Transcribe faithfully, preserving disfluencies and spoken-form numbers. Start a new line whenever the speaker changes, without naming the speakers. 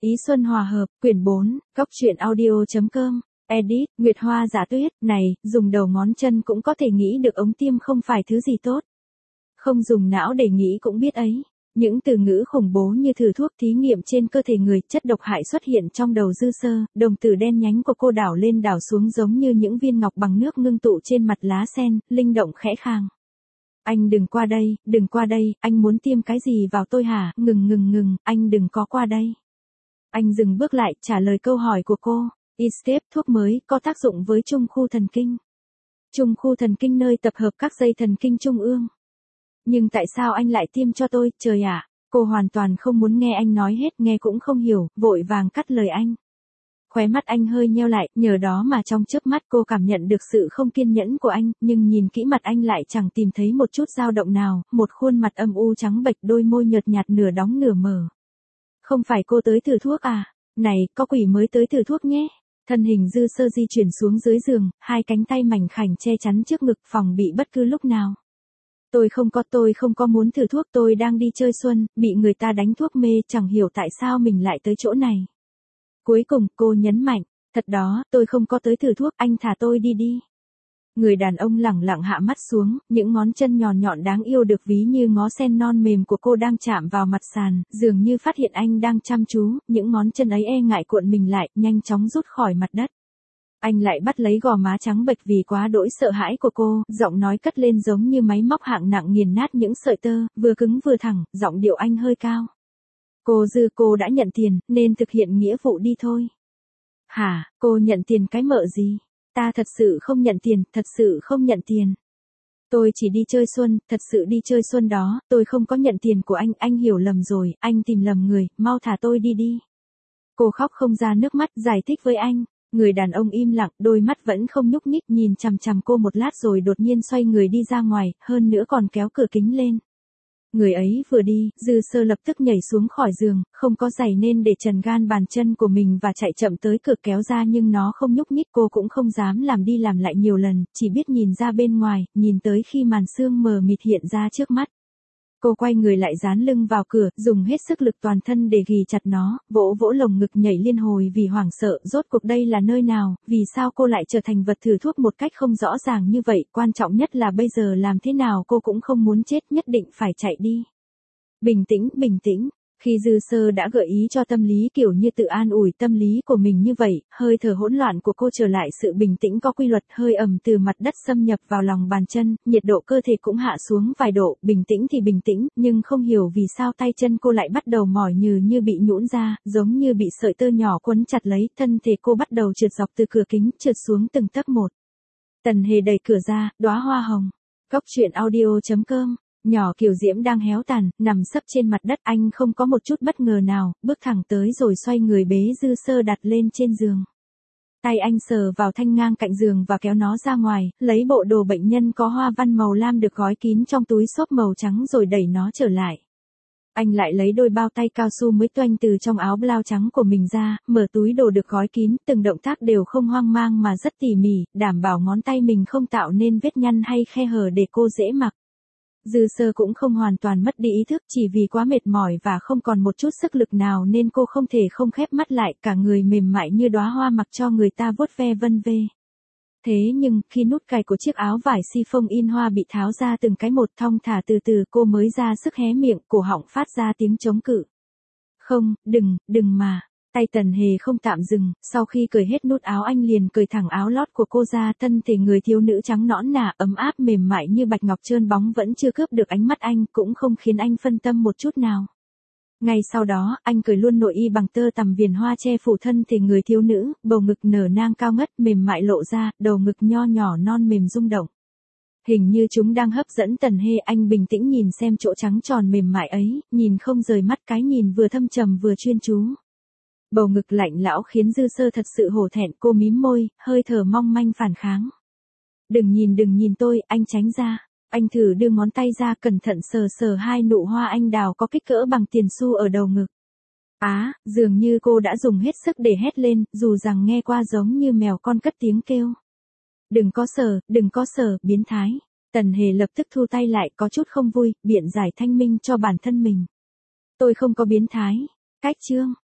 Ý Xuân Hòa Hợp, quyển bốn, góc truyện audio.com, edit, Nguyệt Hoa Giả Tuyết, này, dùng đầu ngón chân cũng có thể nghĩ được ống tiêm không phải thứ gì tốt. Không dùng não để nghĩ cũng biết ấy. Những từ ngữ khủng bố như thử thuốc thí nghiệm trên cơ thể người, chất độc hại xuất hiện trong đầu Dư Sơ, đồng tử đen nhánh của cô đảo lên đảo xuống giống như những viên ngọc bằng nước ngưng tụ trên mặt lá sen, linh động khẽ khàng. Anh đừng qua đây, đừng qua đây, anh muốn tiêm cái gì vào tôi hả? Ngừng ngừng ngừng, anh đừng có qua đây. Anh dừng bước lại, trả lời câu hỏi của cô. Escape thuốc mới, có tác dụng với trung khu thần kinh. Trung khu thần kinh nơi tập hợp các dây thần kinh trung ương. Nhưng tại sao anh lại tiêm cho tôi, trời ạ? Cô hoàn toàn không muốn nghe anh nói hết, nghe cũng không hiểu, vội vàng cắt lời anh. Khóe mắt anh hơi nheo lại, nhờ đó mà trong chớp mắt cô cảm nhận được sự không kiên nhẫn của anh, nhưng nhìn kỹ mặt anh lại chẳng tìm thấy một chút dao động nào, một khuôn mặt âm u trắng bệch, đôi môi nhợt nhạt nửa đóng nửa mở. Không phải cô tới thử thuốc à? Này, có quỷ mới tới thử thuốc nhé. Thân hình Dư Sơ di chuyển xuống dưới giường, hai cánh tay mảnh khảnh che chắn trước ngực phòng bị bất cứ lúc nào. Tôi không có tôi không có muốn thử thuốc, tôi đang đi chơi xuân, bị người ta đánh thuốc mê, chẳng hiểu tại sao mình lại tới chỗ này. Cuối cùng cô nhấn mạnh, thật đó, tôi không có tới thử thuốc, anh thả tôi đi đi. Người đàn ông lẳng lặng hạ mắt xuống, những ngón chân nhọn nhọn đáng yêu được ví như ngó sen non mềm của cô đang chạm vào mặt sàn, dường như phát hiện anh đang chăm chú, những ngón chân ấy e ngại cuộn mình lại, nhanh chóng rút khỏi mặt đất. Anh lại bắt lấy gò má trắng bệch vì quá đỗi sợ hãi của cô, giọng nói cất lên giống như máy móc hạng nặng nghiền nát những sợi tơ, vừa cứng vừa thẳng, giọng điệu anh hơi cao. Cô Dư, cô đã nhận tiền, nên thực hiện nghĩa vụ đi thôi. Hả, cô nhận tiền cái mợ gì? Ta thật sự không nhận tiền, thật sự không nhận tiền. Tôi chỉ đi chơi xuân, thật sự đi chơi xuân đó, tôi không có nhận tiền của anh, anh hiểu lầm rồi, anh tìm lầm người, mau thả tôi đi đi. Cô khóc không ra nước mắt, giải thích với anh. Người đàn ông im lặng, đôi mắt vẫn không nhúc nhích, nhìn chằm chằm cô một lát rồi đột nhiên xoay người đi ra ngoài, hơn nữa còn kéo cửa kính lên. Người ấy vừa đi, Dư Sơ lập tức nhảy xuống khỏi giường, không có giày nên để trần gan bàn chân của mình và chạy chậm tới cửa kéo ra, nhưng nó không nhúc nhích, cô cũng không dám làm đi làm lại nhiều lần, chỉ biết nhìn ra bên ngoài, nhìn tới khi màn sương mờ mịt hiện ra trước mắt. Cô quay người lại dán lưng vào cửa, dùng hết sức lực toàn thân để ghì chặt nó, vỗ vỗ lồng ngực nhảy liên hồi vì hoảng sợ, rốt cuộc đây là nơi nào, vì sao cô lại trở thành vật thử thuốc một cách không rõ ràng như vậy, quan trọng nhất là bây giờ làm thế nào cô cũng không muốn chết, nhất định phải chạy đi. Bình tĩnh, bình tĩnh. Khi Dư Sơ đã gợi ý cho tâm lý kiểu như tự an ủi tâm lý của mình như vậy, hơi thở hỗn loạn của cô trở lại sự bình tĩnh có quy luật, hơi ẩm từ mặt đất xâm nhập vào lòng bàn chân, nhiệt độ cơ thể cũng hạ xuống vài độ, bình tĩnh thì bình tĩnh, nhưng không hiểu vì sao tay chân cô lại bắt đầu mỏi nhừ như bị nhũn ra, giống như bị sợi tơ nhỏ quấn chặt lấy, thân thể cô bắt đầu trượt dọc từ cửa kính, trượt xuống từng tấc một. Tần Hề đẩy cửa ra, đóa hoa hồng. Góc truyện audio.com. Nhỏ Kiều Diễm đang héo tàn, nằm sấp trên mặt đất, anh không có một chút bất ngờ nào, bước thẳng tới rồi xoay người bế Dư Sơ đặt lên trên giường. Tay anh sờ vào thanh ngang cạnh giường và kéo nó ra ngoài, lấy bộ đồ bệnh nhân có hoa văn màu lam được gói kín trong túi xốp màu trắng rồi đẩy nó trở lại. Anh lại lấy đôi bao tay cao su mới toanh từ trong áo blau trắng của mình ra, mở túi đồ được gói kín, từng động tác đều không hoang mang mà rất tỉ mỉ, đảm bảo ngón tay mình không tạo nên vết nhăn hay khe hở để cô dễ mặc. Dư Sơ cũng không hoàn toàn mất đi ý thức, chỉ vì quá mệt mỏi và không còn một chút sức lực nào nên cô không thể không khép mắt lại, cả người mềm mại như đóa hoa mặc cho người ta vuốt ve vân vê. Thế nhưng, khi nút cài của chiếc áo vải si-phông in hoa bị tháo ra từng cái một, thong thả từ từ, cô mới ra sức hé miệng, cổ họng phát ra tiếng chống cự. Không, đừng, đừng mà. Tay Tần Hề không tạm dừng, sau khi cởi hết nút áo anh liền cởi thẳng áo lót của cô ra, thân thể người thiếu nữ trắng nõn nà, ấm áp mềm mại như bạch ngọc trơn bóng vẫn chưa cướp được ánh mắt anh, cũng không khiến anh phân tâm một chút nào. Ngay sau đó, anh cởi luôn nội y bằng tơ tằm viền hoa che phủ thân thể người thiếu nữ, bầu ngực nở nang cao ngất, mềm mại lộ ra, đầu ngực nho nhỏ non mềm rung động. Hình như chúng đang hấp dẫn Tần Hề, anh bình tĩnh nhìn xem chỗ trắng tròn mềm mại ấy, nhìn không rời mắt, cái nhìn vừa thâm trầm vừa chuyên chú. Bầu ngực lạnh lão khiến Dư Sơ thật sự hổ thẹn, cô mím môi, hơi thở mong manh phản kháng. Đừng nhìn đừng nhìn tôi, anh tránh ra. Anh thử đưa ngón tay ra cẩn thận sờ sờ hai nụ hoa anh đào có kích cỡ bằng tiền xu ở đầu ngực. Á, dường như cô đã dùng hết sức để hét lên, dù rằng nghe qua giống như mèo con cất tiếng kêu. Đừng có sờ, đừng có sờ, biến thái. Tần Hề lập tức thu tay lại, có chút không vui, biện giải thanh minh cho bản thân mình. Tôi không có biến thái. Cách chương.